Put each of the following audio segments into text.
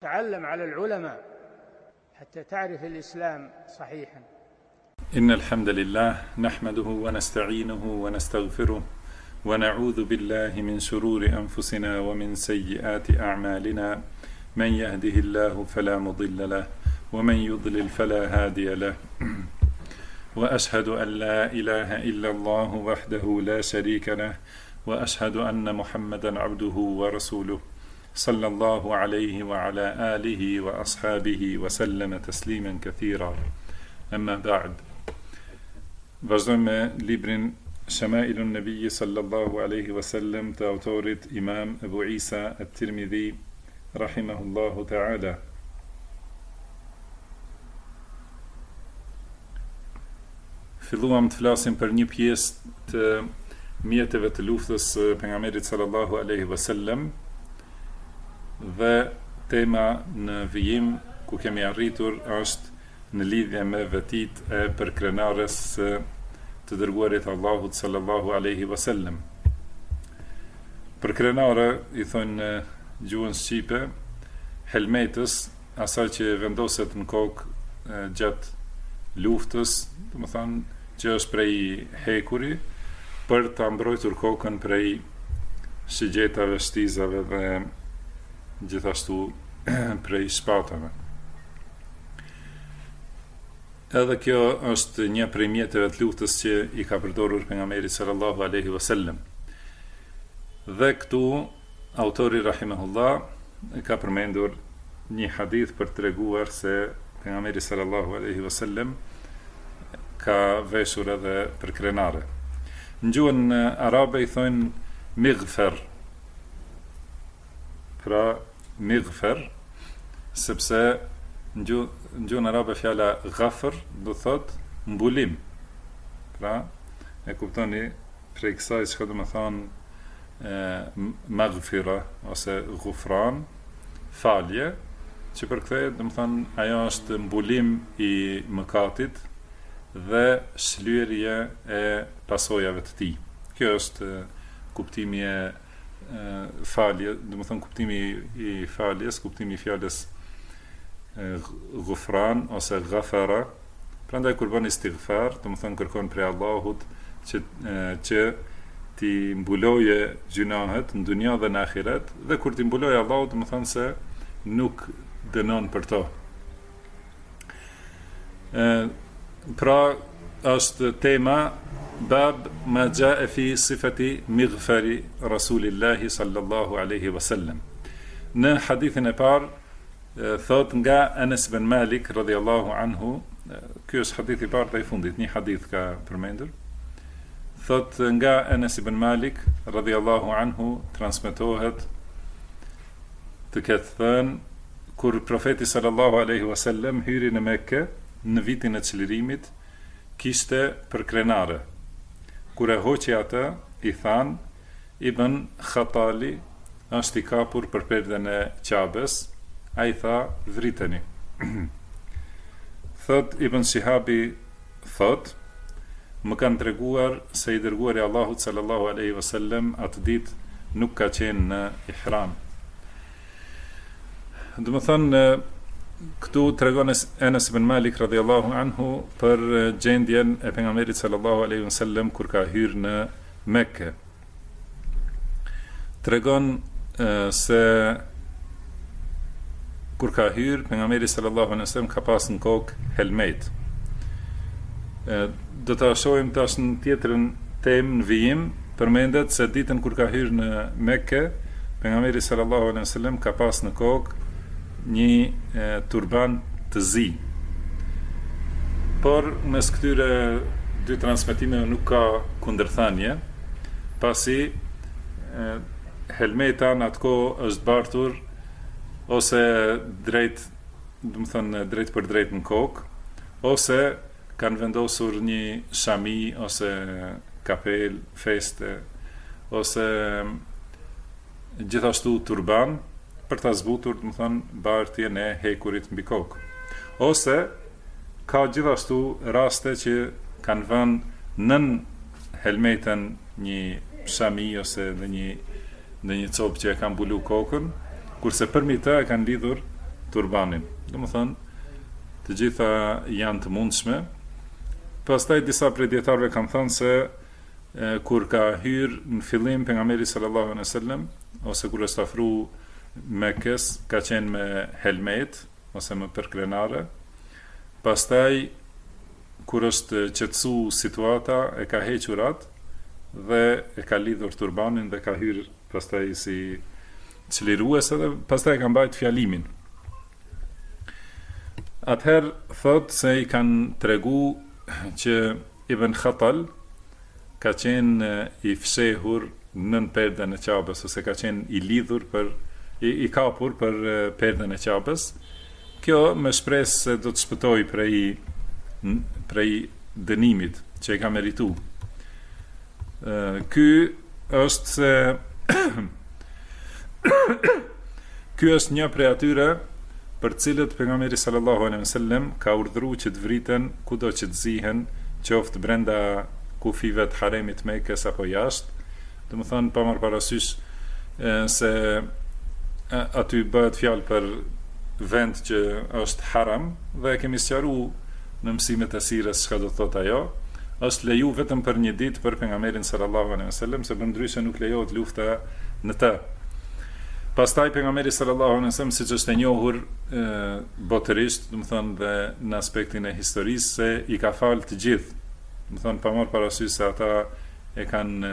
تعلم على العلماء حتى تعرف الإسلام صحيحا. إن الحمد لله نحمده ونستعينه ونستغفره ونعوذ بالله من شرور أنفسنا ومن سيئات أعمالنا. من يهده الله فلا مضل له ومن يضلل فلا هادي له. وأشهد أن لا إله إلا الله وحده لا شريك له وأشهد أن محمدا عبده ورسوله صلى الله عليه وعلى آله وأصحابه وسلم تسليما كثيرا. أما بعد. Vazhdojmë me librin Shama'ilun Nabi sallallahu alaihi wasallam të autorit Imam Abu Isa at-Tirmidhi rahimahullahu ta'ala. Filluam të flasim për një pjesë të mjeteve të luftës pejgamberit sallallahu alaihi wasallam dhe tema në vijim ku kemi arritur është në lidhje me vetit e përkrenares të dërguarit Allahut sallallahu alaihi wasallam. Përkrenare i thonë në gjuhën shqipe helmetës, asaj që vendoset në kokë gjatë luftës, do të thonë që është prej hekuri për ta mbrojtur kokën prej shigjetave, shtizave dhe gjithashtu prej shpatave. Edhe kjo është një prej mjeteve të luftës që i ka përdorur pejgamberi sallallahu alaihi wasallam. Dhe këtu autori rahimahullah ka përmendur një hadith për treguar se pejgamberi sallallahu alaihi wasallam ka veshur edhe për krenare. Në gjuhën arabe i thonë mighfar. Pra mighfar sepse në gjuhën arabe fjala ghafr do thot mbulim. Pra e kuptoni prej kësaj çka do të thonë maghfira ose ghufran, falje, që përkthehet do të thonë ajo është mbulim i mëkatit dhe shlyerje e pasojave të tij. Kjo është kuptimi i falje, do të thonë kuptimi i faljes, kuptimi i fjalës ghufran ose ghafara. Prandaj kur bën istighfar, do të thonë kërkon prej Allahut që ti mbuloje gjunahet në dunja dhe në ahiret, dhe kur ti mbuloje Allahut, do të thonë se nuk dënon për to. Pra është tema bab ma jaa fi sifati mighfari rasulillahi sallallahu alaihi wasallam. Në hadithin e parë thot nga Anas ibn Malik radhiyallahu anhu, ky është hadithi i parë dhe i fundit, një hadith ka përmendur. Thot nga Anas ibn Malik radhiyallahu anhu transmetohet të ketë thënë kur profeti sallallahu alaihi wasallam hyri në Mekë në vitin e çlirimit, kishte për krenare. Kur e hoqi atë, i than Ibn Khatali është i kapur për perden e Qabes. A i tha, vriteni. Thot Ibn Shihabi, thot, më kanë treguar se i dërguari Allahut sallallahu alaihi wasallam atë ditë nuk ka qenë në ihram. Do të thonë këtu tregon Anas ibn Malik radhiyallahu anhu për gjendjen e pejgamberit sallallahu alaihi wasallam kur ka hyrë në Mekë. Tregon se kur ka hyrë, pejgamberi sallallahu alaihi wasallam ka pas në kokë helmet. Do ta shohim tash në tjetrën temë në vijim, përmendet se ditën kur ka hyrë në Mekë, pejgamberi sallallahu alaihi wasallam ka pas në kokë një turban të zi. Por mes këtyre dy transmetimeve nuk ka kundërthanie, pasi helmeta në atë kohë është bartur ose drejt, do të thonë drejt për drejt në kokë, ose kanë vendosur një shami ose kapel, feste, ose gjithashtu turban për ta zbutur, do të thonë bartjen e hekurit mbi kokë. Ose ka gjithashtu raste që kanë vënë nën helmeten një shami ose në një copë që e kanë mbulu kokën, kurse përmi të e kanë lidhur turbanin. Domethënë, të gjitha janë të mundshme. Pastaj disa prej dietarëve kanë thënë se kur ka hyrë në fillim pejgamberi sallallahu alaihi wasallam ose kur është afruar Mekës, ka qenë me helmet ose me përkrenare. Pastaj kur është qetësu situata, e ka hequr atë dhe e ka lidhur turbanin dhe ka hyrë pastaj si çlirues dhe pastaj ka mbajtur fjalimin. Atëherë thot se i kanë tregu që Ibn Khatal ka qenë i fshehur nën perden e Qabës ose ka qenë i lidhur i kapur për perden e Qabës. Kjo me shpresë se do të shpëtoj prej dënimit që e ka meritu. Ky është se ky është një prej atyre për cilët pejgamberi sallallahu alaihi wasallam ka urdhëruar që të vriten kudo që të zihen, qoftë brenda kufive të haremit Mekës apo jashtë. Domethënë pa marrë parasysh se aty bëhet fjalë për vend që është haram dhe kemi sqaruar në mësimet e sirës çka do të thotë ajo. Është leju vetëm për një ditë për pejgamberin sallallahu alaihi wasallam, se përndryshe nuk lejohet lufta në të. Pastaj pejgamberi sallallahu alaihi wasallam, siç është e njohur botërisht, domethënë dhe në aspektin e historisë, se i ka falë të gjithë. Domethënë pa marrë parasysh se ata e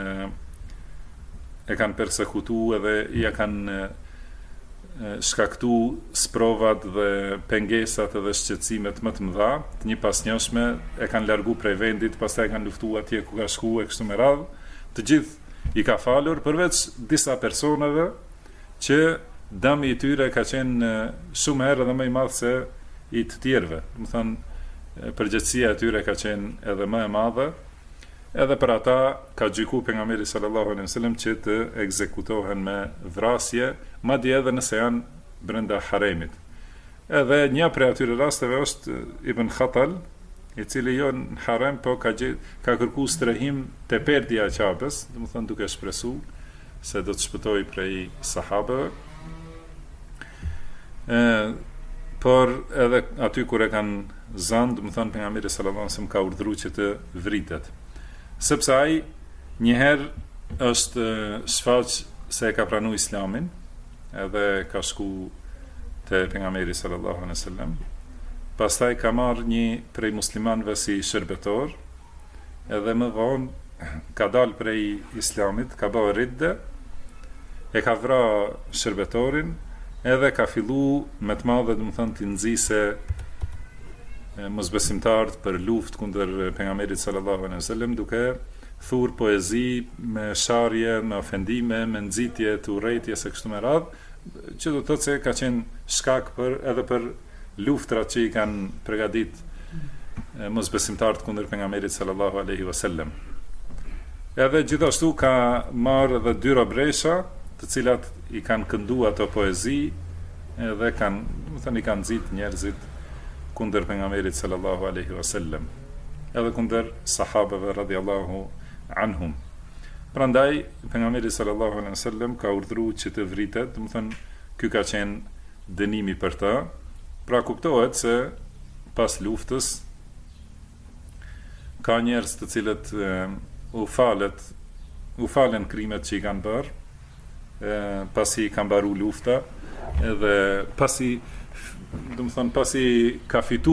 kanë persekutuar dhe ja kanë shkaktu sprovat dhe pengesat dhe shqetësimet më të mëdha, të një pasnjëshme, e kanë largu prej vendit, pastaj kanë luftu atje ku ka shku e kështu me radhë. Të gjithë i ka falur, përveç disa personave që dëmi i tyre ka qenë shumë herë dhe më i madh se i të tjerëve. Do të thonë, përgjegjësia e tyre ka qenë edhe më e madhe. Edhe për ata ka gjyku pejgamberi sallallahu alaihi wasallam që të ekzekutohen me vrasje, madje edhe nëse janë brenda haremit. Edhe një prej atyre rasteve është Ibn Khatal, i cili jo në harem, po ka kërkuar strehim te perdja e Qabës, domethënë duke shpresuar se do të shpëtoj prej sahabëve. Por edhe aty kur e kanë zënë, domethënë pejgamberi sallallahu alaihi wasallam ka urdhëruar që të vritet. Sepse ai njëherë është shfaq se e ka pranu islamin, edhe ka shku te pejgamberi sallallahu alaihi wasallam. Pastaj ka marrë një prej muslimanëve si shërbetor, edhe më vonë ka dalë prej islamit, ka bërë ridde, e ka vrarë shërbetorin, edhe ka fillu me të madhe, domethënë të nxjise mosbesimtarët për luftë kundër pejgamberit sallallahu alaihi wasallam, duke thur poezi me sharje, me ofendime, me nxitje të urrëties së kështu me radhë, që do të thotë se ka qenë shkak edhe për luftrat që i kanë përgatitur mosbesimtarët kundër pejgamberit sallallahu alaihi wasallam. Edhe gjithashtu ka marrë edhe dy robresha, të cilat i kanë kënduar ato poezi, edhe i kanë nxit njerëzit kundër pejgamberit sallallahu alaihi wasallam, edhe kundër sahabeve radhiyallahu anhum. Prandaj pejgamberi sallallahu alaihi wasallam ka urdhëruar që të vritet, domethënë ky ka qenë dënimi për të. Pra kuptohet se pas luftës ka njerëz të cilët u falen krimet që i kanë bërë, pasi kanë mbaruar lufta, edhe pasi ka fitu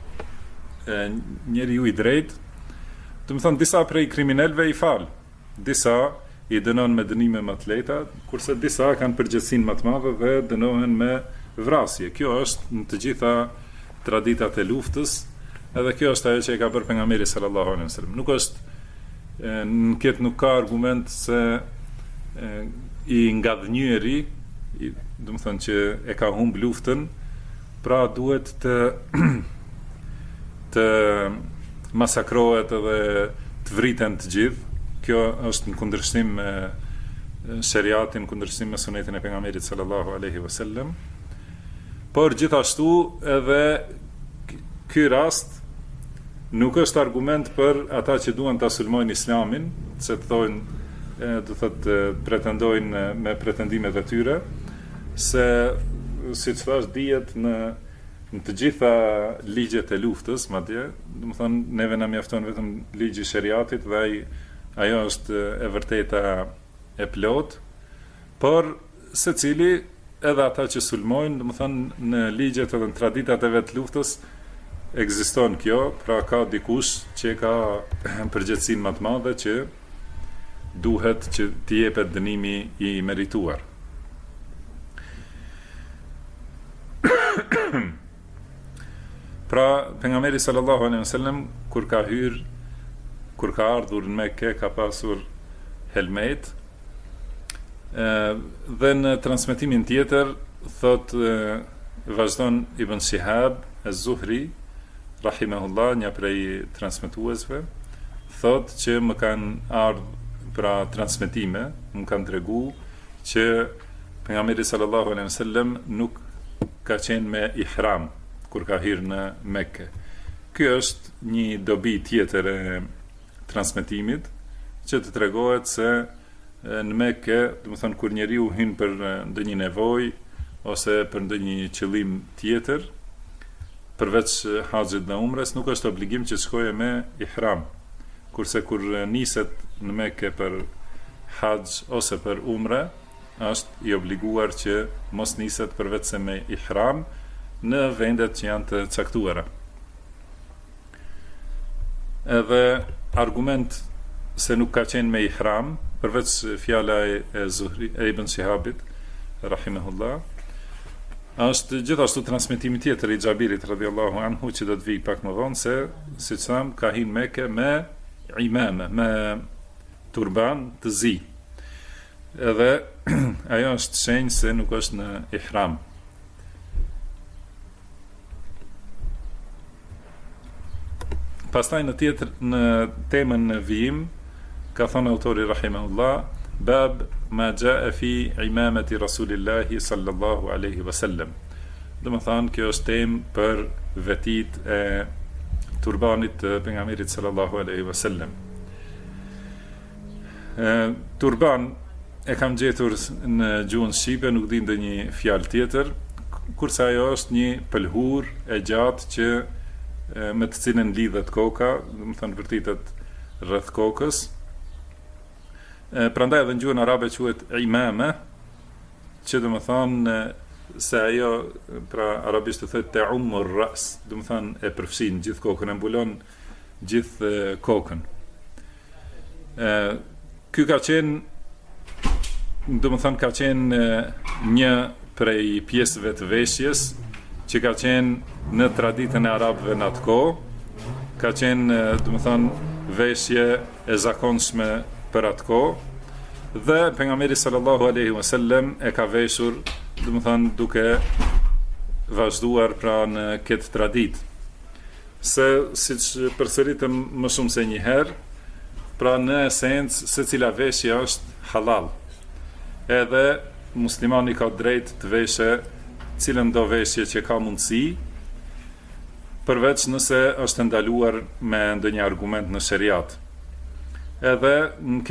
njeriu i drejt, disa prej kriminalëve i fal, disa i dënon me dënime më të lehta, kurse disa kanë përgjegjësinë më të madhe dhe dënohen me vrasje. Kjo është në të gjitha traditat e luftës, edhe kjo është ajo që e ka bërë pejgamberi sallallahu alaihi wasallam. Nuk ka argument se i ngadhnjëri, domethënë që e ka humb luftën, pra duhet të masakrohet edhe të vriten të gjithë. Kjo është në kundërshtim me shariatin, në kundërshtim me sunetin e pejgamberit sallallahu alaihi wasallam. Por gjithashtu edhe ky rast nuk është argument për ata që duan ta sulmojnë islamin, se të thonë, do thotë pretendojnë me pretendimet e tyre, se siç thash, dihet në të gjitha ligjet e luftës, madje, domethënë neve na mjafton vetëm ligji i shariatit dhe ajo është e vërteta e plot, por secili, edhe ata që sulmojnë, domethënë në ligjet edhe në traditat e vet luftës ekziston kjo, pra ka dikush që ka përgjegjësinë më të madhe që duhet që t'i jepet dënimi i merituar. Pra, pejgamberi sallallahu alaihi wasallam kur ka ardhur në Mekë, ka pasur helmet, dhe në transmetimin tjetër thot, vazhdon Ibn Shihab az-Zuhri rahimahullah, një prej transmetuesve, thot që më kanë ardhur pra transmetime, më kanë tregu që pejgamberi sallallahu alaihi wasallam nuk ka qenë me ihram kur ka hyrë në Mekë. Kjo është një dobi tjetër e transmetimit që të tregohet se në Mekë, domethënë kur njeriu hyn për ndonjë nevojë ose për ndonjë qëllim tjetër, përveç haxhit dhe umres, nuk është obligim që të shkojë me ihram. Kurse kur niset në Mekë për haxh ose për umre, është i obliguar që mos niset përveç se me ihram në vendet që janë të caktuara. Edhe argument se nuk ka qenë me ihram, përveç fjala e Zuhri, e Ibn Shihabit rahimahullah, është gjithashtu transmetimi tjetër i Xhabirit radhiyallahu anhu, që do të vi pak më vonë, se siç tham, ka hyrë Mekë me imame, me turban të zi. Edhe ajo është shenjë se nuk është në ihram. Pastaj në temën në vijim, ka thënë autori rahimahullah, bab ma jaa fi imamati rasulillahi sallallahu alaihi wasallam. Domethënë kjo është temë për vetit e turbanit të pejgamberit sallallahu alaihi wasallam. Turban e kam gjetur në gjuhën shqipe, nuk di ndonjë fjalë tjetër, kurse ajo është një pëlhur e gjatë që me të cilën lidhet koka, domethënë vërtetet rreth kokës. Prandaj edhe në gjuhën arabe quhet imame, që domethënë se ajo, pra arabisht thotë ta'ummur ras, domethënë e përfshin gjithë kokën, e mbulon gjithë kokën. Ky ka qenë, domethënë ka qenë një prej pjesëve të veshjes që ka qenë në traditën e arabëve në atë kohë, ka qenë, domethënë, veshje e zakonshme për atë kohë, dhe pejgamberi sallallahu alaihi wasallam e ka veshur, domethënë, duke vazhduar pra në këtë traditë. Se siç përsëritëm më shumë se një herë, pra në esencë secila veshje është halal. Edhe muslimani ka drejt të veshë cilën do veshje që ka mundësi, përveç nëse është ndaluar me ndonjë argument në shariat. Edhe në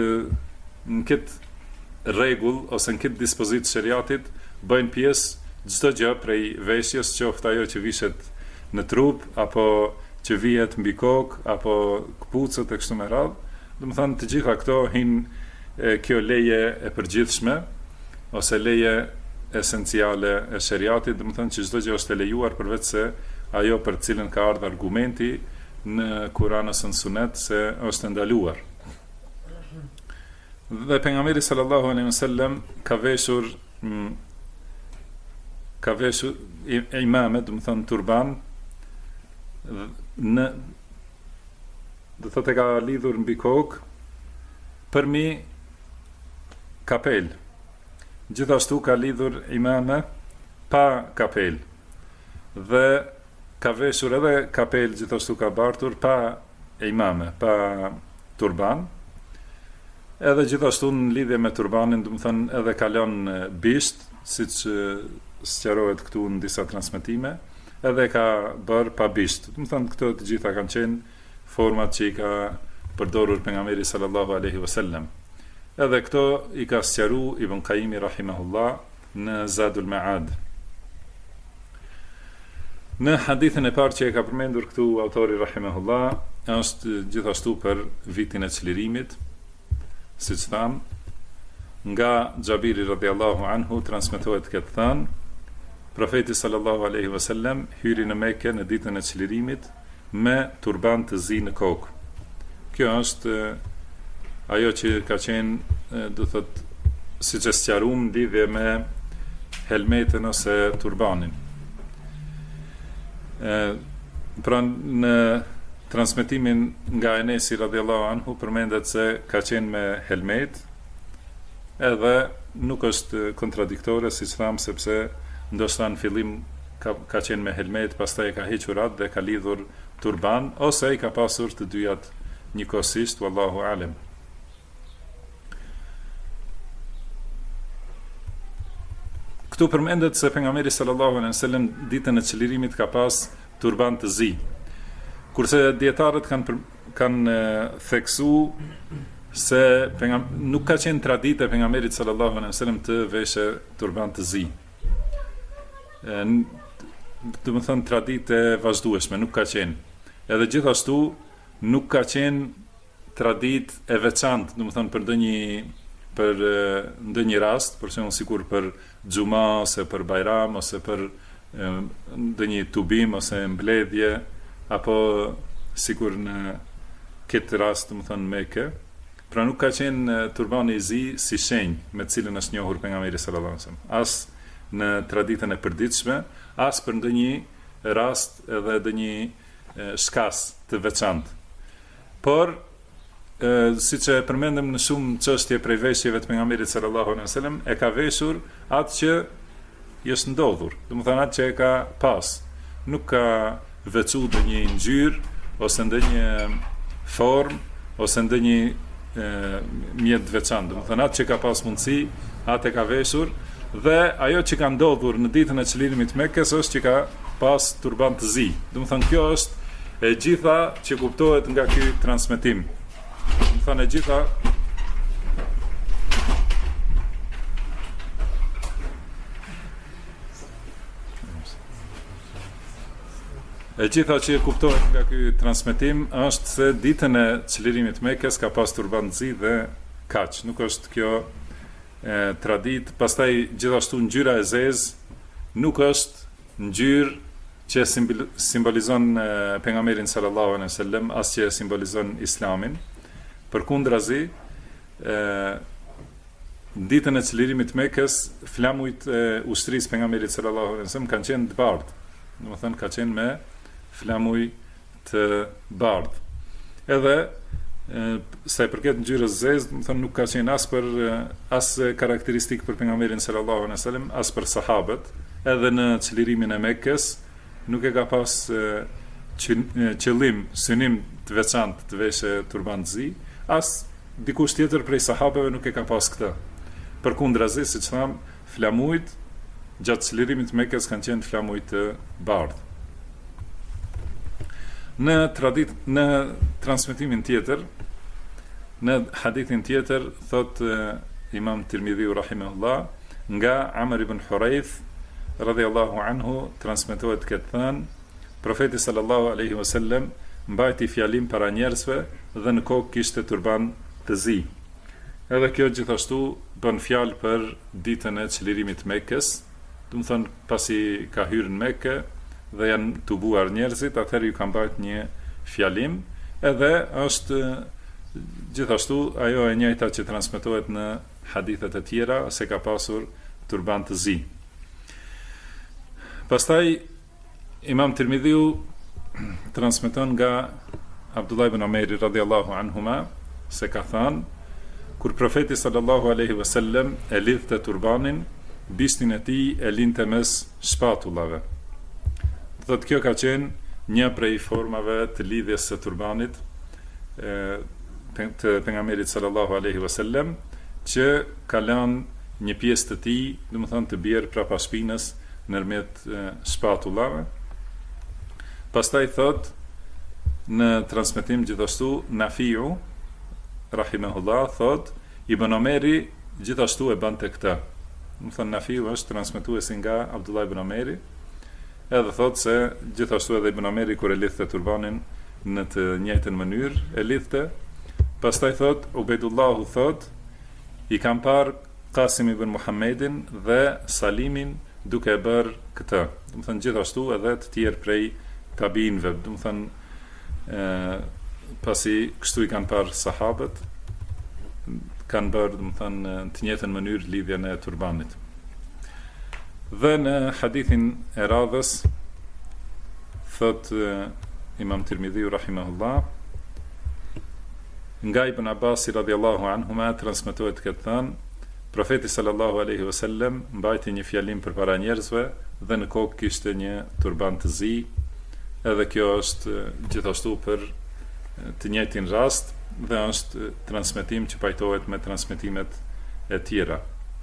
këtë rregull ose në këtë dispozitë shariatit bëjnë pjesë çdo gjë prej veshjes, qoftë ajo që vishet në trup, apo që vihet mbi kokë, apo kputucët e kështu me radhë. Domethënë të gjitha këto hinë kjo leje e përgjithshme ose leje esenciale e shariatit, domethënë që çdo gjë është e lejuar përveç se ajo për cilën ka ardhur argumenti në Kur'an ose në Sunet se është ndaluar. Dhe pejgamberi sallallahu alaihi wasallam ka veshur imame, domethënë turban, në do thotë ka lidhur mbi kokë përmi kapel. Gjithashtu ka lidhur imame pa kapel. Dhe ka veshur edhe kapel, gjithashtu ka bartur pa imame, pa turban. Edhe gjithashtu në lidhje me turbanin, do të thënë edhe ka lënë bisht, siç sqarohet këtu në disa transmetime, edhe ka bërë pa bisht. Do të thënë këto të gjitha kanë qenë format që i ka përdorur pejgamberi sallallahu alaihi wasallam. Edhe këto i ka sqaruar Ibn Qayyim rahimahullah në Zadul Ma'ad. Në hadithin e parë që e ka përmendur këtu autori rahimahullah, është gjithashtu për vitin e çlirimit, siç tham, nga Xhabiri radhiyallahu anhu transmetohet këtë thënë, profeti sallallahu alaihi wasallam hyri në Mekë në ditën e çlirimit me turban të zi në kokë. Kjo është ajo që ka qenë, do thot, siç e sqaruam lidhje me helmetën ose turbanin. Pra në transmetimin nga Enesi radhiyallahu anhu përmendet se ka qenë me helmet, edhe nuk është kontradiktore, siç tham, sepse ndoshta në fillim ka qenë me helmet, pastaj e ka hequr atë dhe ka lidhur turban, ose i ka pasur të dyjat njëkohësisht, wallahu alem. Këtu përmendet se pejgamberi sallallahu alaihi wasallam ditën e çlirimit ka pas turban të zi. Kurse dietarët kanë theksu se nuk ka qenë traditë e pejgamberit sallallahu alaihi wasallam të veshë turban të zi. Do të thënë traditë e vazhdueshme nuk ka qenë. Edhe gjithashtu nuk ka qenë traditë e veçantë, do të thënë për ndonjë rast, për shembull sikur për xhuma ose për bajram ose për ndonjë tubim ose mbledhje, apo sikur në këtë rast, do të thënë Mekë. Pra nuk ka qenë turbani i zi si shenjë me të cilën është njohur pejgamberi sallallahu alajhi wasallam, as në traditën e përditshme, as për ndonjë rast edhe ndonjë shkas të veçantë. Por siç e përmendëm në shumë çështje prej veshjeve të pejgamberit sallallahu alajhi wasallam, e ka veshur atë që i është ndodhur, domethënë atë që e ka pas. Nuk ka veçuar ndonjë ngjyrë ose ndonjë formë ose ndonjë mjet të veçantë, domethënë atë që ka pas mundësi, atë e ka veshur, dhe ajo që ka ndodhur në ditën e çlirimit të Mekës është që ka pas turban të zi. Domethënë kjo është e gjitha që kuptohet nga ky transmetim. Thënë e gjitha që kuptohet nga ky transmetim është se ditën e çlirimit të Mekës ka pas turban të zi dhe kaq. Nuk është kjo tradit. Pastaj gjithashtu ngjyra e zezë nuk është ngjyrë që simbolizon pejgamberin sallallahu alaihi wasallam, as që simbolizon islamin. Përkundrazi, ditën e çlirimit të Mekës, flamujt e ushtrisë pejgamberit sallallahu alaihi wasallam kanë qenë të bardhë. Domethënë ka qenë me flamuj të bardhë. Edhe sa i përket ngjyrës zezë, domethënë nuk ka qenë as karakteristik për pejgamberin sallallahu alaihi wasallam, as për sahabët. Edhe në çlirimin e Mekës nuk e ka pas qëllim, synim të veçantë të veshë turban të zi, as dikush tjetër prej sahabeve nuk e ka pas këtë. Përkundrazi, siç tham, flamujt gjatë çlirimit të Mekës kanë qenë flamujt të bardhë. Në transmetimin tjetër, në hadithin tjetër, thot Imam Tirmidhiu rahimahullah, nga Amr ibn Hurayth radhiyallahu anhu transmetohet këtë thënë, profeti sallallahu alaihi wasallam mbajti fjalim para njerëzve dhe në kokë kishte turban të zi. Edhe kjo gjithashtu bën fjalë për ditën e çlirimit të Mekës, do të thonë pasi ka hyrë në Mekë dhe janë tubuar njerëzit, atëherë ju ka mbajt një fjalim, edhe është gjithashtu ajo e njëjta që transmetohet në hadithet e tjera, se ka pasur turban të zi. Pastaj Imam Tirmidhiu transmeton nga Abdullah ibn Umeri radhiyallahu anhuma se ka thënë, kur profeti sallallahu alaihi wasallam e lidhte turbanin, bishtin e tij e linte mes shpatullave. Thotë kjo ka qenë një prej formave të lidhjes së turbanit të pejgamberit sallallahu alaihi wasallam, që ka lënë një pjesë të tij, domethënë të bjerë prapa shpinës nërmjet shpatullave. Pastaj thot në transmetim gjithashtu Nafiu rahimahullah thot Ibn Omeri gjithashtu e bante këtë. Do të thonë Nafiu është transmetuesi nga Abdullah ibn Omeri, edhe thot se gjithashtu edhe Ibn Omeri kur e lidhte turbanin në të njëjtën mënyrë e lidhte. Pastaj thot Ubejdullahu thot i kam parë Qasim ibn Muhammedin dhe Salimin duke e bërë këtë. Do të thënë gjithashtu edhe të tjerë prej tabinëve, do të thënë pasi kështu i kanë parë sahabët, kanë bërë, do të thënë në të njëjtën mënyrë lidhjen e turbanit. Dhe në hadithin e radhës thot Imam Tirmidhiu rahimahullah, nga Ibn Abbasi radhiyallahu anhuma transmetohet këtë thënë, profeti sallallahu alaihi wasallam mbajti një fjalim përpara njerëzve dhe në kokë kishte një turban të zi, edhe kjo është gjithashtu për të njëjtin rast dhe është transmetim që pajtohet me transmetimet e tjera.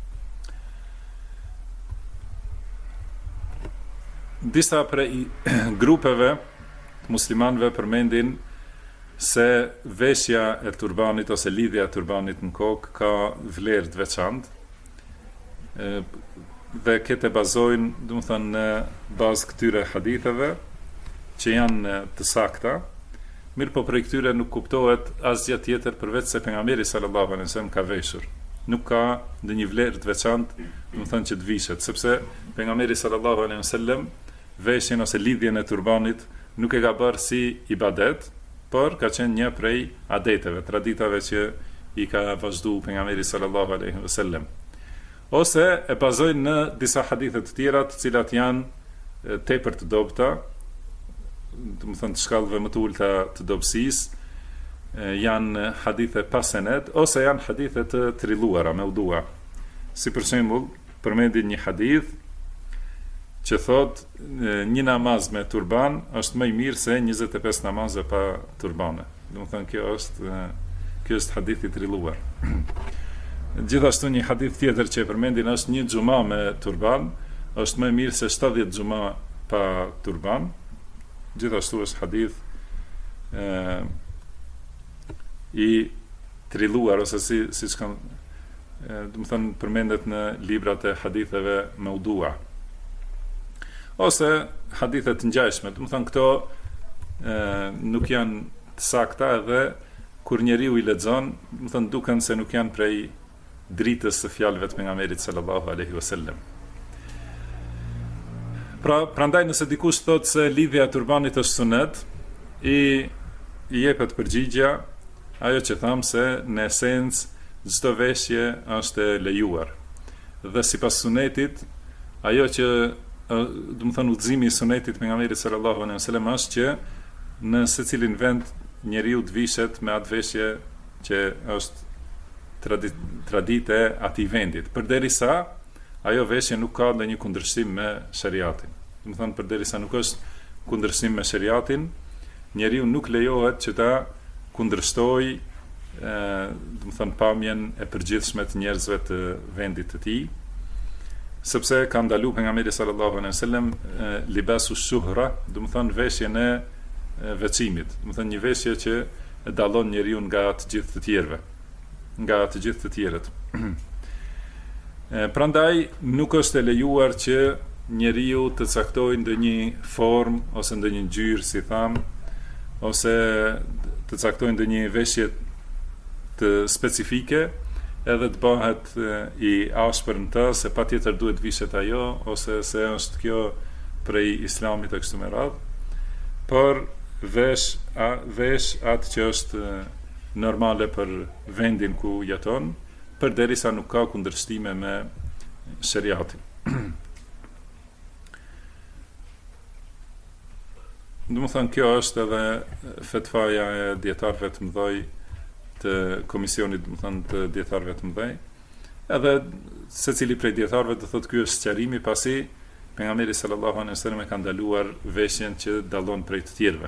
Disa prej grupeve muslimanëve përmendin se veshja e turbanit ose lidhja e turbanit në kokë ka vlerë të veçantë dhe këtë bazojnë, do të thënë, në bazë këtyre haditheve që janë të sakta, mirë po prej këtyre nuk kuptohet asgjë tjetër përveç se pejgamberi sallallahu alaihi wasallam ka veshur. Nuk ka ndonjë vlerë të veçantë, do të thënë, që të vishet, sepse pejgamberi sallallahu alaihi wasallam veshjen ose lidhjen e turbanit nuk e ka bërë si ibadet, por ka qenë një prej adeteve, traditave që i ka vazhdu pejgamberi sallallahu alaihi wasallam. Ose e bazojnë në disa hadithe të tjera, të cilat janë tepër të dobta, do të thënë të shkallëve më të ulta të dobësisë, janë hadithe pa sened, ose janë hadithe të trilluara me udhua. Si për shembull, përmendin një hadith që thot një namaz me turban është më i mirë se 25 namazë pa turbane. Do të thënë kjo është hadith i trilluar. Gjithashtu një hadith tjetër që e përmendin është një xhuma me turban është më i mirë se 70 xhuma pa turban. Gjithashtu është hadith i trilluar ose siç kanë, do të thënë, përmendet në librat e haditheve maudhua. Ose hadithet të ngjashme, do të thënë këto nuk janë të sakta edhe kur njeriu i lexon, do të thënë duken se nuk janë prej dritës së fjalëve të pejgamberit sallallahu alaihi wasallam. Prandaj nëse dikush thotë se lidhja e turbanit është sunet, i jepet përgjigja ajo që tham se në esencë çdo veshje është e lejuar. Dhe sipas sunetit, ajo që do të thënë udhëzimi i sunetit pejgamberit sallallahu alaihi wasallam është që në secilin vend njeriu të vishet me atë veshje që është tradite atij vendit, përderisa ajo veshje nuk ka ndonjë kundërshtim me shariatin. Do të thënë përderisa nuk është kundërshtim me shariatin, njeriu nuk lejohet që ta kundërshtojë do të thënë pamjen e përgjithshme të njerëzve të vendit të tij, sepse ka ndalu pejgamberi sallallahu alaihi wasallam libasu shuhra, do të thënë veshjen e veçimit, do të thënë një veshje që e dallon njeriu nga të gjithë të tjerëve, nga të gjithë të tjerët. Prandaj nuk është e lejuar që njeriu të caktojë ndonjë formë ose ndonjë ngjyrë, si tham, ose të caktojë ndonjë veshje të specifike, edhe të bëhet i ashpër në të, se patjetër duhet vishet ajo, ose se është kjo prej islamit e kështu me radhë, por vesh atë që është normale për vendin ku jeton, përderisa nuk ka kundërshtime me shariatin. Do të thënë kjo është edhe fetvaja e dietarëve të mëdhej të komisionit, do të thënë, të dietarëve të mëdhej. Edhe secili prej dietarëve do thotë ky është sqarimi pasi pejgamberi sallallahu alaihi wasallam e ka ndaluar veshjen që dallon prej të tjerëve.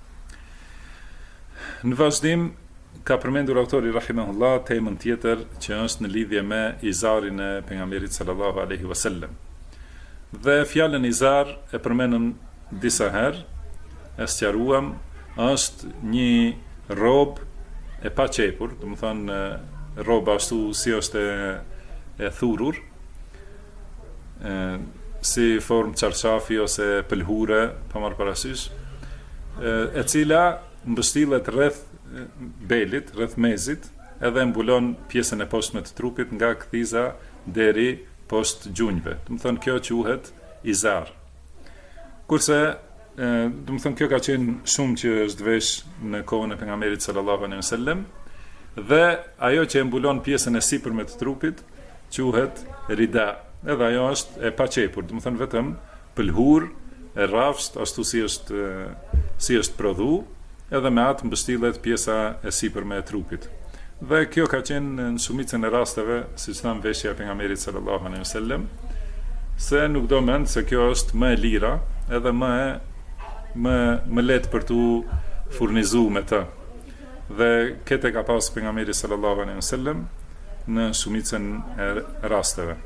Në vazhdim ka përmendur autori rahimahullah temën tjetër që është në lidhje me izarin e pejgamberit sallallahu alaihi wasallam. Dhe fjalën izar e përmendëm disa herë, e sqaruam, është një robë e pa qepur, do të thonë roba ashtu si është e thurur, si formë çarçafi ose pëlhure, pa marrë parasysh, e cila mbështillet rreth belit, rreth mezit, edhe mbulon pjesën e poshtme të trupit nga kthiza deri poshtë gjunjve. Do të thonë kjo quhet izar. Kurse do të thonë kjo ka qenë shumë që është vesh në kohën e pejgamberit sallallahu alaihi wasallam, dhe ajo që e mbulon pjesën e sipërme të trupit quhet rida. Edhe ajo është e paqepur, do të thonë vetëm pëlhur, e rrafsht, ashtu si është prodhu, edhe me atë mbështillet pjesa e sipërme e trupit. Dhe kjo ka qenë në shumicën e rasteve, siç thamë, veshja e pejgamberit sallallahu alaihi wasallam, se nuk do mend se kjo është më e lira, edhe më lehtë për tu furnizuar me të. Dhe këtë ka pas pejgamberi sallallahu alaihi wasallam në shumicën e rasteve.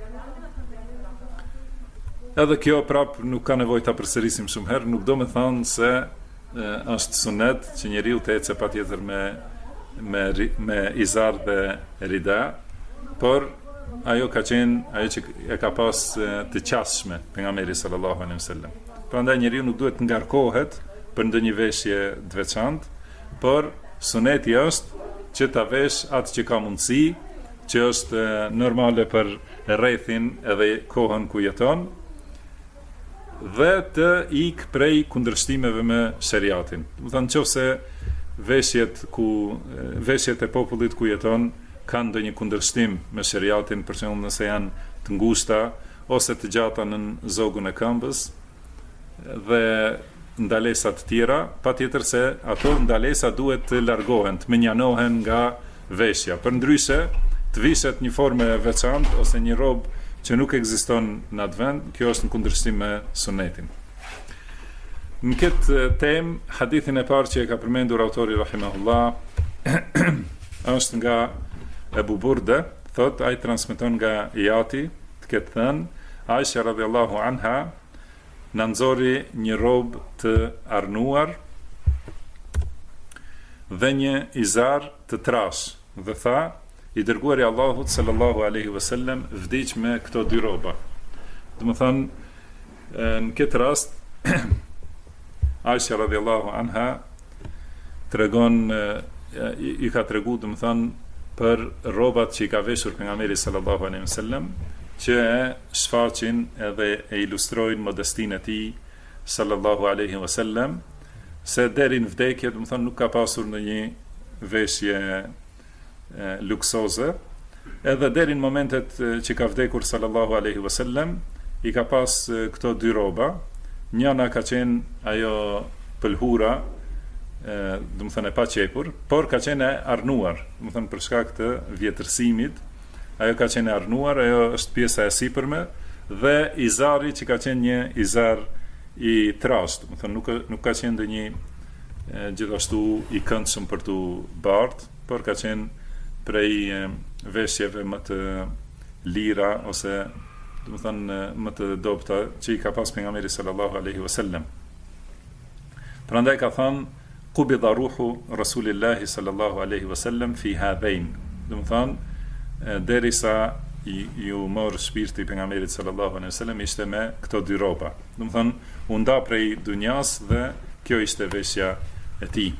Edhe kjo prap nuk ka nevojë ta përsërisim shumë herë, nuk do me thënë se është sunet që njeriu të ecë patjetër me izar dhe rida, por ajo ka qenë ajo që e ka pas të qasshme pejgamberi sallallahu alaihi wasallam. Prandaj njeriu nuk duhet të ngarkohet për ndonjë veshje të veçantë, por suneti është që ta vesh atë që ka mundësi, që është normale për rrethin edhe kohën ku jeton, dhe të ik prej kundërshtimeve me shariatin. Do të thonë nëse veshjet e popullit ku jeton kanë ndonjë kundërshtim me shariatin, për shembull nëse janë të ngushta ose të gjata në zogun e këmbës dhe ndalesa të tjera, patjetër se ato ndalesa duhet të largohen, të menjanohen nga veshja. Përndryshe, të vishet një formë e veçantë ose një robë që nuk ekziston në atë vend, kjo është në kundërshtim me sunetin. Në këtë temë, hadithin e parë që e ka përmendur autori rahimahullah është nga Ebu Burde, thot, ai transmeton nga Iati, të ketë thënë, Aisha radhiyallahu anha na nxori një robë të arnuar dhe një izar të trash, dhe tha, i dërguari Allahut sallallahu alaihi wasallam vdiq me këto dy rroba. Do të thonë, në këtë rast Aisha radhiyallahu anha tregon i ka tregu, do të thonë, për rrobat që i ka veshur pejgamberi sallallahu alaihi wasallam, që e shfaqin edhe e ilustrojnë modestinë e tij sallallahu alaihi wasallam, se deri në vdekje, do të thonë, nuk ka pasur ndonjë veshje luksoze, edhe deri në momentet që ka vdekur sallallahu alaihi wasallam, i ka pas këto dy rroba. Njëna ka qenë ajo pëlhura, do të thënë e paqepur, por ka qenë e arnuar, do të thënë për shkak të vjetërsimit, ajo ka qenë e arnuar, ajo është pjesa e sipërme, dhe izari që ka qenë një izar i trashë, do të thënë nuk ka qenë ndonjë gjithashtu i këndshëm për tu bardh, por ka qenë prej veshjeve më të lira ose do të thënë më të dobta që i ka pas pejgamberi sallallahu alaihi wasallam. Prandaj ka thënë qubida ruhu rasulillahi sallallahu alaihi wasallam fi hadhain. Do të thënë derisa ju mor shpirti pejgamberit sallallahu alaihi wasallam ishte me këto dy rroba. Do të thënë u nda prej dunjas dhe kjo ishte veshja e tij.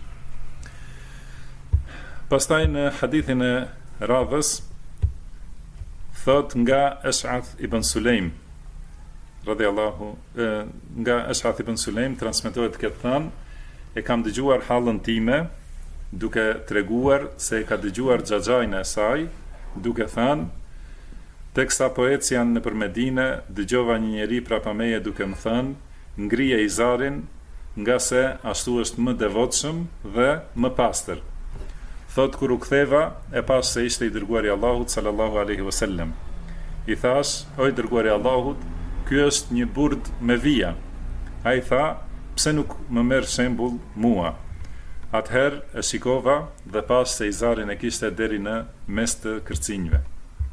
Pastaj në hadithin e radhës thot nga Ash'ath ibn Sulejm radhiyallahu nga Ash'ath ibn Sulejm transmetohet këtë thënë, e kam dëgjuar hallën time duke treguar se e ka dëgjuar xhaxhain e saj duke thënë, teksa po ecjan nëpër Medinë dëgjova një njeri prapa meje duke më thënë, ngrije izarin nga se ashtu është më devotshëm dhe më pastër. Thot, kur u ktheva, e pas se ishte i dërguari Allahut sallallahu alaihi wasallam. I thash, o i dërguari Allahut, ky është një burd me vija. Ai tha, pse nuk më merr shembull mua? Atëherë e shikova dhe pas se izarin e kishte deri në mes të kërcinjve.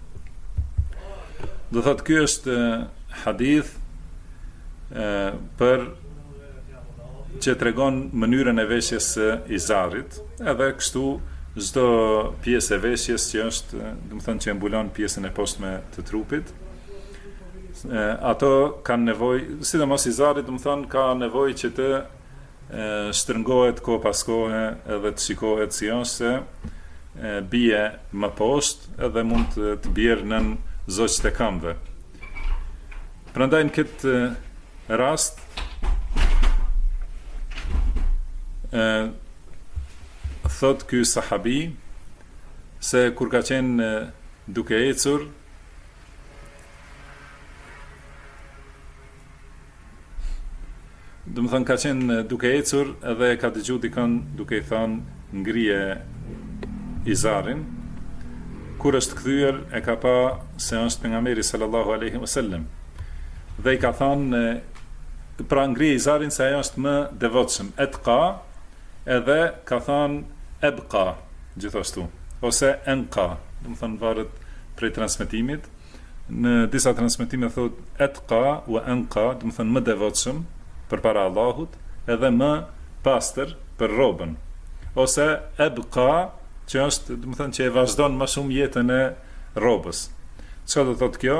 Do thot, ky është hadith për që tregon mënyrën e veshjes së izarit, edhe kështu çdo pjesë e veshjes që është, do të thonë që mbulon pjesën e poshtme të trupit, ato kanë nevojë, sidomos izarit, do të thonë, ka nevojë që të shtrëngohet kohë pas kohe edhe të shikohet si është se bie më poshtë edhe mund të bjerë nën zogjt e këmbëve. Prandaj në këtë rast thot ky sahabi se kur ka qenë duke ecur do të thënë ka qenë duke ecur edhe ka dëgjuar dikon duke i thënë ngrije izarin. Kur është kthyer e ka pa se është pejgamberi sallallahu alaihi wasallam. Dhe i ka thënë pra ngrije izarin se ajo është më devotshëm, etqa, edhe ka thënë ebqa gjithashtu ose enqa, do të thënë varet prej transmetimit. Në disa transmetime thot etqa wa enqa, do të thënë më devotshëm përpara Allahut, edhe më pastër për robën. Ose ebqa, që është, do të thënë që e vazhdon më shumë jetën e robës. Çka do thotë kjo?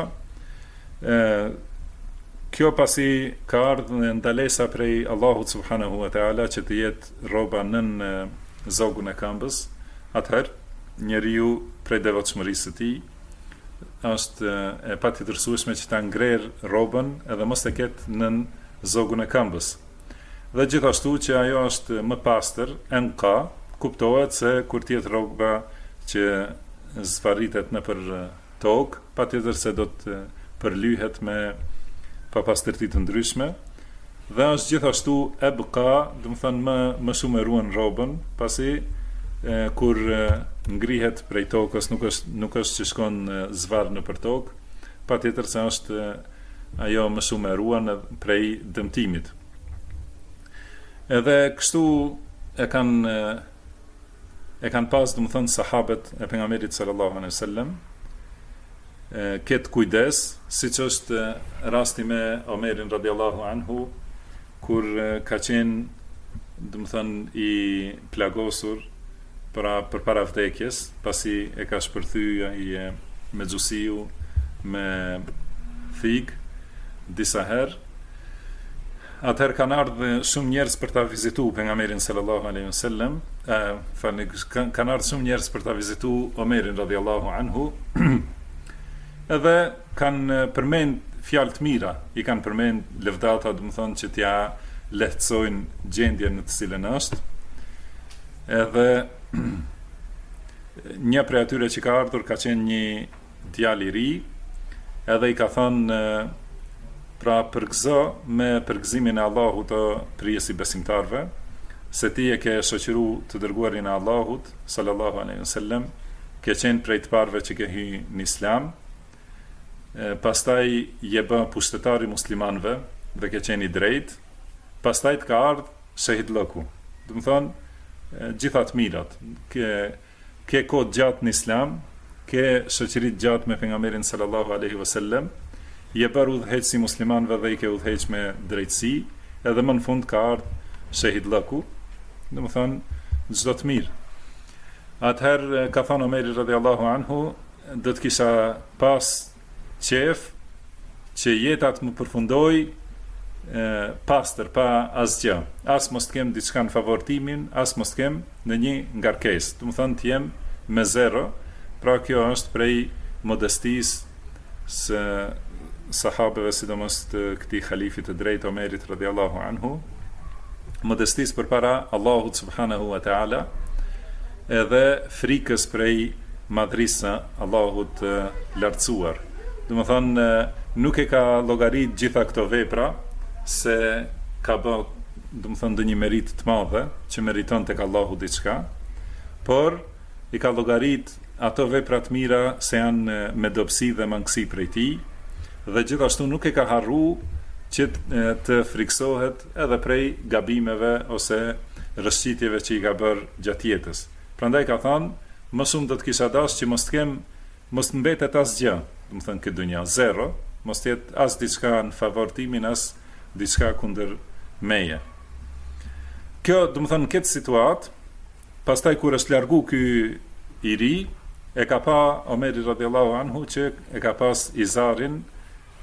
Kjo pasi ka ardhur ndalesa prej Allahut subhanahu wa taala që të jetë roba nën zogun e këmbës, atëherë njeriu prej devotshmërisë së tij është e patjetërsueshme që ta ngrer robën edhe mos e ketë nën zogun e këmbës. Dhe gjithashtu që ajo është më pastër, enqa, kuptohet se kur tjetë roba që zvaritet në për tokë, patjetër se do të përlyhet me papastërti të ndryshme, dhe është gjithashtu ebqa, do të thënë më shumë e ruan robën, pasi kur ngrihet prej tokës nuk është që shkon zvarr në për tokë, patjetër se është ajo më shumë e ruan prej dëmtimit. Edhe kështu e kanë pas, do të thënë, sahabët e pejgamberit sallallahu alaihi wasallam këtë kujdes, siç është rasti me Omerin radhiyallahu anhu, kur ka qenë, do të thënë, i plagosur përpara vdekjes, pasi e ka shpërthyer ai me xhusiu me thik disa herë. Atëherë kanë ardhur shumë njerëz për ta vizituar pejgamberin sallallahu alaihi wasallam, kanë ardhur shumë njerëz për ta vizituar Omerin radhiyallahu anhu, edhe kanë përmend fjalë të mira, i kanë përmend lëvdata, do të thonë që t'ja lehtësojnë gjendjen në të cilën është. Edhe një prej atyre që ka ardhur ka qenë një djalë i ri, edhe i ka thënë pra përgëzo me përgëzimin e Allahut o prijesi besimtarve, se ti e ke shoqëru të dërguarin e Allahut sallallahu alaihi wasallam, ke qenë prej të parëve që ke hyrë në Islam, pastaj je bë pushtetari muslimanëve dhe ke qenë i drejtë, pastaj të ka ardhur shahidlloku. Do të thonë gjitha të mirat, ke kohë gjatë në Islam, ke shoqëri gjatë me pejgamberin sallallahu alaihi wasallam, je bërë udhëheq si muslimanëve dhe i ke udhëheq me drejtësi, edhe më në fund ka ardhur shahidlloku, do të thonë çdo të mirë. Atëherë ka thënë Omeri radhiyallahu anhu, do të kisha pas qef që jeta të më përfundoj pastër, pa asgjë. As mos të kem diçka në favor timin, as mos të kem në një ngarkesë. Do të thonë të jem me zero. Pra kjo është prej modestisë së sahabeve, sidomos të këtij halifit të drejtë Omerit radhiyallahu anhu, modestisë përpara Allahut subhanahu wa taala, edhe frikës prej madhrisë Allahut të lartësuar. Do të thonë nuk e ka llogarit gjitha këto vepra se ka bë, do të thonë, ndonjë merit të madhe që meriton tek Allahu diçka, por i ka llogarit ato vepra të mira se janë me dobësi dhe mangësi prej tij, dhe gjithashtu nuk e ka harru që të friksohet edhe prej gabimeve ose rrëshqitjeve që i ka bërë gjatë jetës. Prandaj ka thënë, më shumë do të kisha dashur që mos të mbetet asgjë, do të thënë këtë dunja, zero, mos të jetë as diçka në favor timin, as diçka kundër meje. Kjo, do të thënë, këtë situatë, pastaj kur është largu ky i ri, e ka pa Omeri radhiyallahu anhu që e ka pas izarin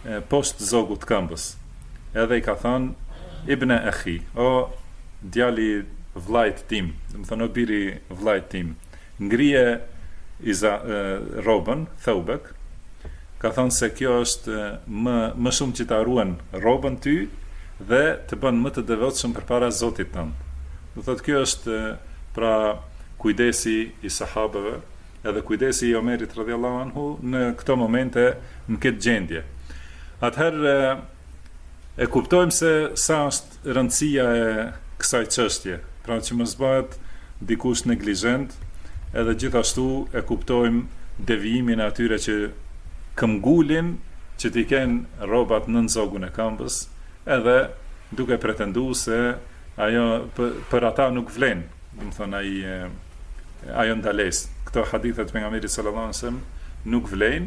poshtë zogut këmbës. Edhe i ka thënë Ibn Akhi, o djali vllajt tim, do të thonë o biri vllajt tim, ngrije robën, thawbek. Ka thënë se kjo është më shumë që ta ruan robën ty dhe të bën më të devotshëm përpara Zotit tënd. Do thotë kjo është pra kujdesi i sahabëve, edhe kujdesi i Omerit radhiyallahu anhu në këto momente, në këtë gjendje. Atëherë e kuptojmë se sa është rëndësia e kësaj çështje, pra që mos bëhet dikush neglizhent, edhe gjithashtu e kuptojmë devijimin e atyre që këmbgulin që t'i kenë rrobat nën zogun e këmbës, edhe duke pretenduar se ajo për ata nuk vlen, do të thonë ajo ndalesë. Këto hadithet pejgamberit sallallahu alajhi wasallam nuk vlen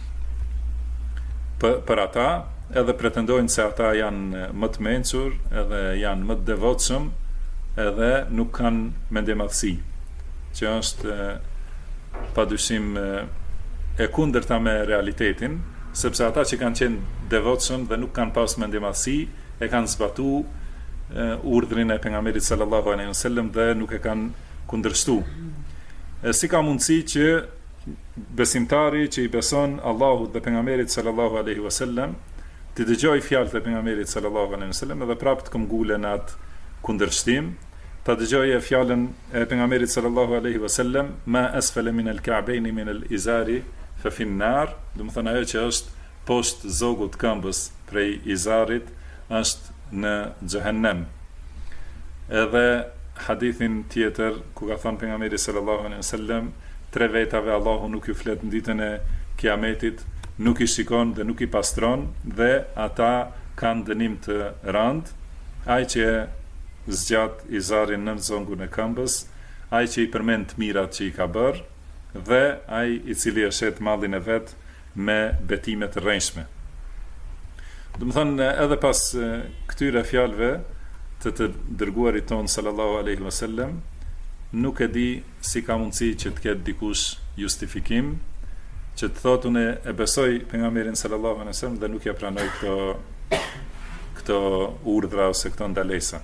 për ata, edhe pretendojnë se ata janë më të mençur, edhe janë më të devotshëm, edhe nuk kanë mendjemadhësi, që është padyshim e kundërta me realitetin, sepse ata që kanë qenë devotshëm dhe nuk kanë pas mendjemadhësi, e kanë zbatuar urdhrin e pejgamberit sallallahu alaihi wasallam dhe nuk e kanë kundërshtuar. Si ka mundësi që besimtari që i beson Allahut dhe pejgamberit sallallahu alaihi wasallam të dëgjoj fjalët e pejgamberit sallallahu alaihi wasallam edhe prapë të këmbgulen atë kundërshtim, ta dëgjojë fjalën e pejgamberit sallallahu alaihi wasallam, ma asfala min al-ka'bayn min al-izari fa fi an-nar, do të thonë ajo që është poshtë zogut këmbës prej izarit është në xhehenem. Edhe hadithin tjetër ku ka thënë pejgamberi sallallahu alaihi wasallam, 3 vetave Allahu nuk ju flet në ditën e Kiametit, nuk i shikon dhe nuk i pastron, dhe ata kanë dënim të rënd, ai që zgjat izarin në zongun e këmbës, ai që i përmend të mirat që i ka bërë, dhe ai i cili e shet mallin e vet me betime të rrënjshme. Do të thonë edhe pas këtyre fjalëve të dërguarit ton sallallahu alaihi wasallam, nuk e di si ka mundësi që të ketë dikush justifikim që të thotë unë e besoj pejgamberin sallallahu alaihi wasallam dhe nuk ja pranoj këto urdhra ose këto ndalesa.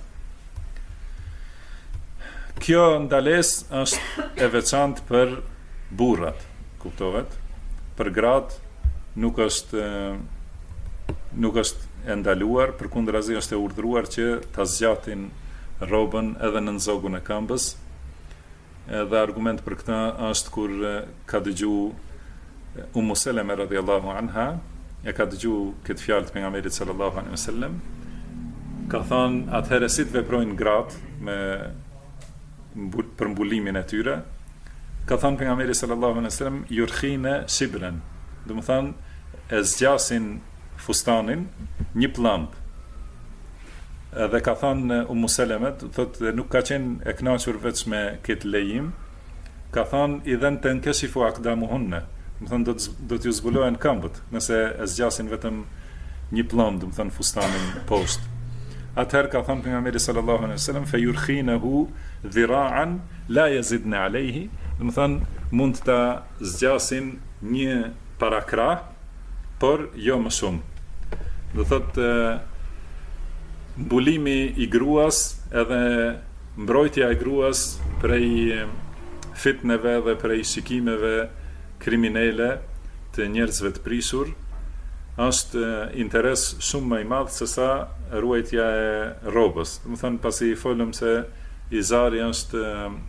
Kjo ndalesë është e veçantë për burrat, kuptohet? Për gratë nuk është e ndaluar, përkundrazi është e urdhëruar që ta zgjatin rrobën edhe në zogun e këmbës. Dhe argument për këtë është kur ka dëgjuar Ummu Seleme radhiyallahu anha, e ka dëgjuar këtë fjalë të pejgamberit sallallahu alaihi wasallam, ka thënë atëherë si të veprojnë gratë për mbulimin e tyre. Ka thënë pejgamberi sallallahu alaihi wasallam, yurkhina shibran, do të thonë e zgjasin fustanin një pllumb. Edhe ka thënë Ummu Seleme, thotë nuk ka qenë e kënaqur vetëm me këtë lejim, ka thënë idhen tankashifu aqdamuhunna, do të thonë do t'ju zbulohen këmbët nëse e zgjasin vetëm një pllumb, do të thonë fustanin poshtë. Atëherë ka thënë pejgamberi sallallahu alaihi wasallam, fa yurkhinahu dhira'an la yazidna alayhi, do të thonë mund ta zgjasin një parakrah, por jo më shumë. Do thotë mbulimi i gruas edhe mbrojtja e gruas prej fitneve dhe prej shikimeve kriminele të njerëzve të prishur është interes shumë më i madh se sa ruajtja e rrobës. Do të thonë pasi folëm se izari është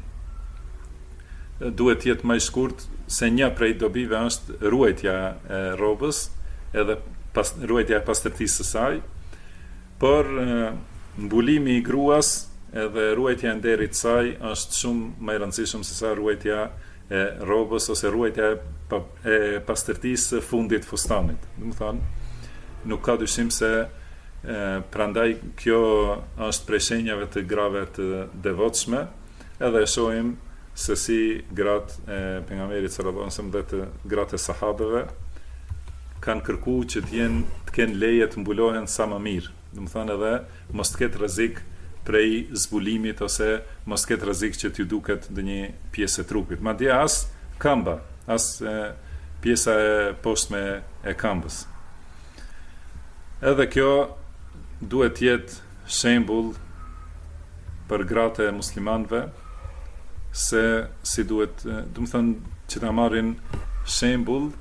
duhet të jetë më i shkurt, se një prej dobive është ruajtja e rrobës, edhe ruajtja e pastërtisë së saj, por mbulimi i gruas edhe ruajtja e nderit të saj është shumë më e rëndësishme se sa ruajtja e rrobës ose ruajtja e pastërtisë së fundit fustanit. Do të thonë nuk ka dyshim se prandaj kjo është prej shenjave të grave të devotshme, edhe e shohim se si gratë e pejgamberit sallallahu alaihi wasallam dhe të gratë e sahabëve kanë kërkuar që të kenë leje të mbulohen sa më mirë. Do të thonë edhe mos të ketë rrezik prej zbulimit ose mos ketë rrezik që t'ju duket ndonjë pjesë e trupit. Madje as këmba, as pjesa e poshtme e këmbës. Edhe kjo duhet jetë shembull për gratë e muslimanëve se si duhet, do të thënë që ta marrin shembull,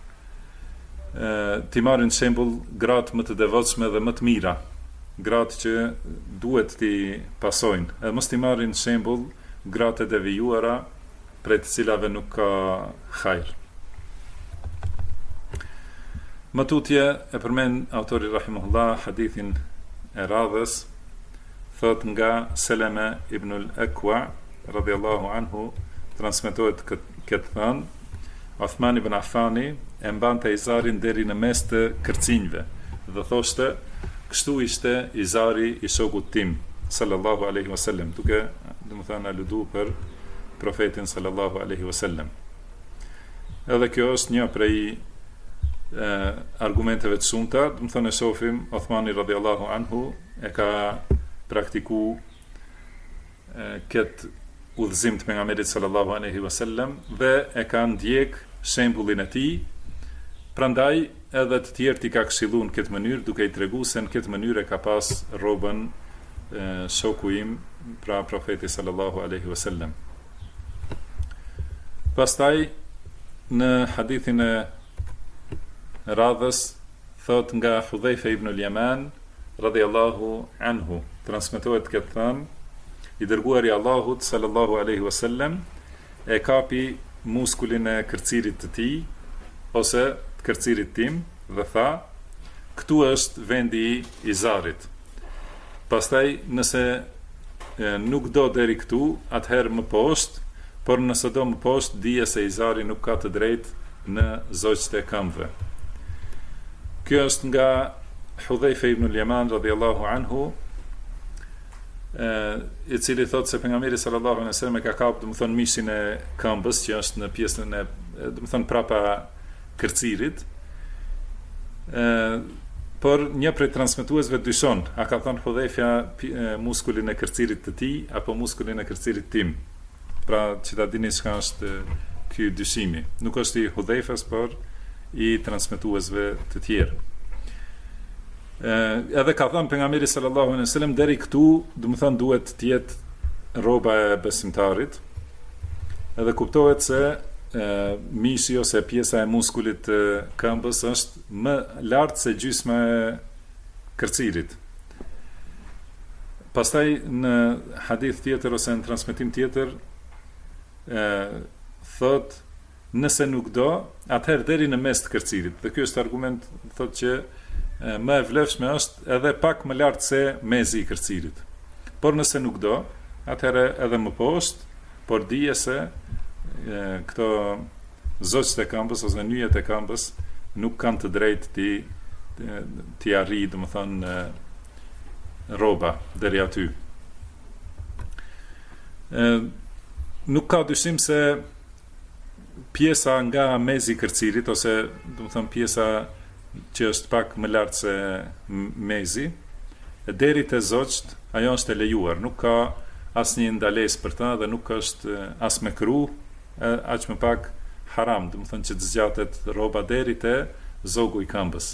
ti marrin shembull gratë më të devotshme dhe më të mira, gratë që duhet ti pasojnë, edhe mos ti marrin shembull gratë e devijuara prej të cilave nuk ka hajr. Më tutje e përmend autori rahimahullah hadithin e radhës, thot nga Seleme ibn al-Akwa radhiyallahu anhu, transmetohet këtë thënë, Uthman ibn Affani e mbante izarin deri në mes të kërcinjve dhe thoshte, kështu ishte izari i shokut tim sallallahu alaihi wasallam, duke domethënë aludu për profetin sallallahu alaihi wasallam. Edhe kjo është një prej argumenteve të shumta, domethënë e shohim Uthmani radhiyallahu anhu e ka praktiku këtë udhëzim të pejgamberit sallallahu alaihi wasallam dhe e ka ndjek shembullin e tij. Prandaj edhe të tjerë i ka këshilluar në këtë mënyrë, duke i treguar se në këtë mënyrë e ka pas rrobën shoku im, pra profeti sallallahu alaihi wasallam. Pastaj në hadithin e radhës thot nga Hudhaifa ibn al-Yaman radhiyallahu anhu, transmetohet këtë thënë, i dërguari i Allahut sallallahu alaihi wasallam e kapi muskulin e kërcirit të tij ose të kërcirit tim dhe tha, këtu është vendi i izarit. Pastaj nëse nuk do deri këtu, atëherë më poshtë, por nëse do më poshtë, dije se izari nuk ka të drejtë në zogjtë e këmbëve. Kjo është nga Hudhaifa ibn al-Yaman radhiyallahu anhu, i cili thot se pejgamberi sallallahu alaihi wasallam e ka kapur domethënë mishin e këmbës, që është në pjesën e domethënë prapa kërcirit. Por një prej transmetuesve dyshon, a ka thënë Hudhaifa muskulin e kërcirit të tij apo muskulin e kërcirit tim. Pra që ta dini çka është ky dyshimi. Nuk është i Hudhaifas, por i transmetuesve të tjerë. Edhe ka thënë pejgamberi sallallahu alaihi wasallam, deri këtu, domethënë duhet të jetë rroba e besimtarit. Edhe kuptohet se mishi ose pjesa e muskulit të këmbës është më lart se gjysma e kërcirit. Pastaj në hadith tjetër ose në transmetim tjetër thot, nëse nuk do, atëherë deri në mes të kërcirit. Dhe ky është argument, thot që më e vlefshme është edhe pak më lart se mezi i kërcirit. Por nëse nuk do, atëherë edhe më poshtë, por dije se këto zogjtë e këmbës ose nyjet e këmbës nuk kanë të drejtë ti arrijë, domethënë rroba deri aty. Nuk ka dyshim se pjesa nga mezi i kërcirit ose domethënë pjesa që është pak më lart se mezi, deri te zogjt, ajo është e lejuar, nuk ka asnjë ndalesë për ta dhe nuk është as mekruh, aq më pak haram, domethënë që të zgjatet rroba deri te zogu i këmbës.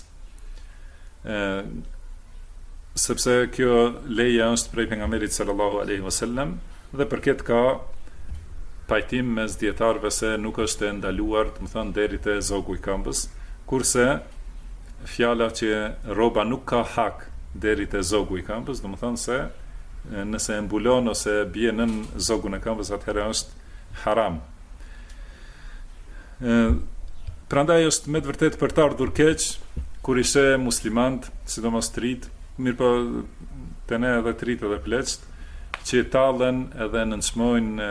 Sepse kjo leja është prej pejgamberit sallallahu alaihi wasallam dhe për këtë ka pajtim mes dietarëve se nuk është e ndaluar, domethënë deri te zogu i këmbës, kurse fjala që rroba nuk ka hak deri te zogu i këmbës, domethënë se nëse e mbulon ose bie nën zogun e këmbës, atëherë është haram. Prandaj është me të vërtetë për të ardhur keq kur i sheh muslimant, sidomos trit, mirëpo te ne edhe trit edhe pleqt, që tallen edhe nënçmojnë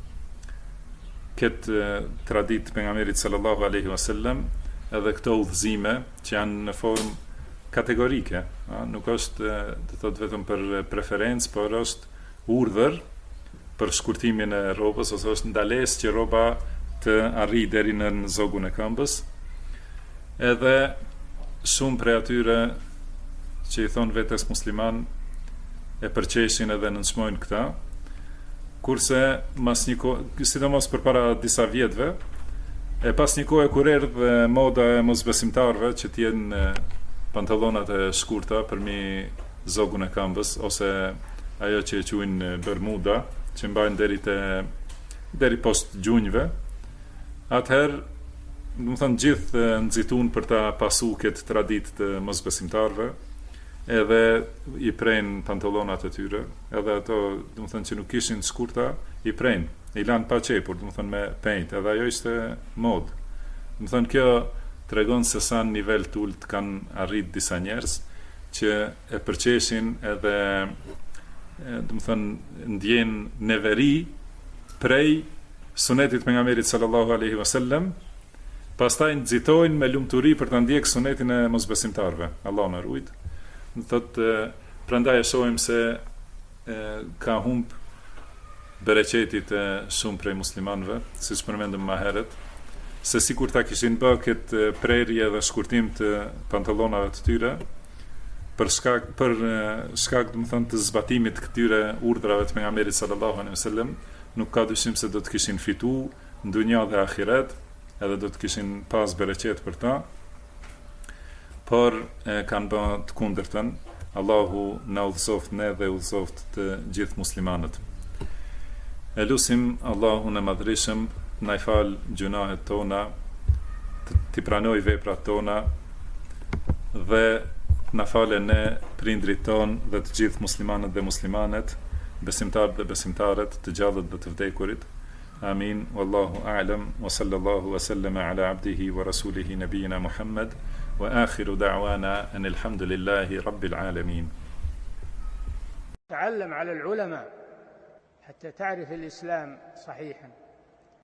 këtë traditë pejgamberit sallallahu alaihi wasallam, edhe këto udhëzime që janë në formë kategorike, nuk është të thot vetëm për preferencë, por është urdhër për shkurtimin e rrobës ose është ndalesë që rroba të arrijë deri në zogun e këmbës. Edhe shumë prej atyre që i thon vetes musliman e përqeshin edhe nënçmojnë këta, kurse mas një kohë, sidomos përpara disa vjetëve, e pas një kohë kur erdhi moda e mosbesimtarëve që të jenë pantallonat e shkurta për mi zogun e këmbës, ose ajo që e quajnë bermuda, që mbajnë deri post gjunjve. Atëherë, do të thënë, gjithë nxitun për ta pasu këtë traditë të mosbesimtarëve, edhe i prejnë pantallonat e tyre, edhe ato, do të thënë, që nuk ishin shkurta, i prejnë, i lanë pa qepur, do të thënë, me penjt, edhe ajo ishte modë. Do të thënë, kjo tregon se sa në nivel të ulët kanë arrit disa njerëz që e përqeshin edhe, do të thënë, ndjenë neveri prej sunetit pejgamberit sallallahu alaihi wasallam, pastaj nxitojnë me lumturi për ta ndjekë sunetin e mosbesimtarëve. Allahu na ruaj. Do thotë, prandaj e shohim se ka humb bereqetit e shumë prej muslimanëve, siç përmendëm më herët, se sikur ta kishin bë këtë prerje dhe shkurtim të pantallonave të tyre për shkak do të thënë të zbatimit të këtyre urdhrave të pejgamberit sallallahu alaihi wasallam. Nuk ka dyshim se do të kishin fitu në dunja dhe ahiret, edhe do të kishin pas bereqet për ta, por kanë bërë të kundërtën. Allahu na udhësoft ne dhe udhësoft të gjithë muslimanët. E lusim Allahun e madhrishëm na i fal gjunahet tona, t'i pranoj veprat tona dhe na fale ne prindrit ton dhe të gjithë muslimanët dhe muslimanet, besimtarët dhe besimtarët, të gjallët dhe të vdekurit. Amin. Wallahu a'lam wa sallallahu wa sallama ala abdihi wa rasulihi nabiyina Muhammad wa akhiru da'wana anil hamdulillahi rabbil alamin. تعلم على العلماء حتى تعرف الإسلام صحيحا.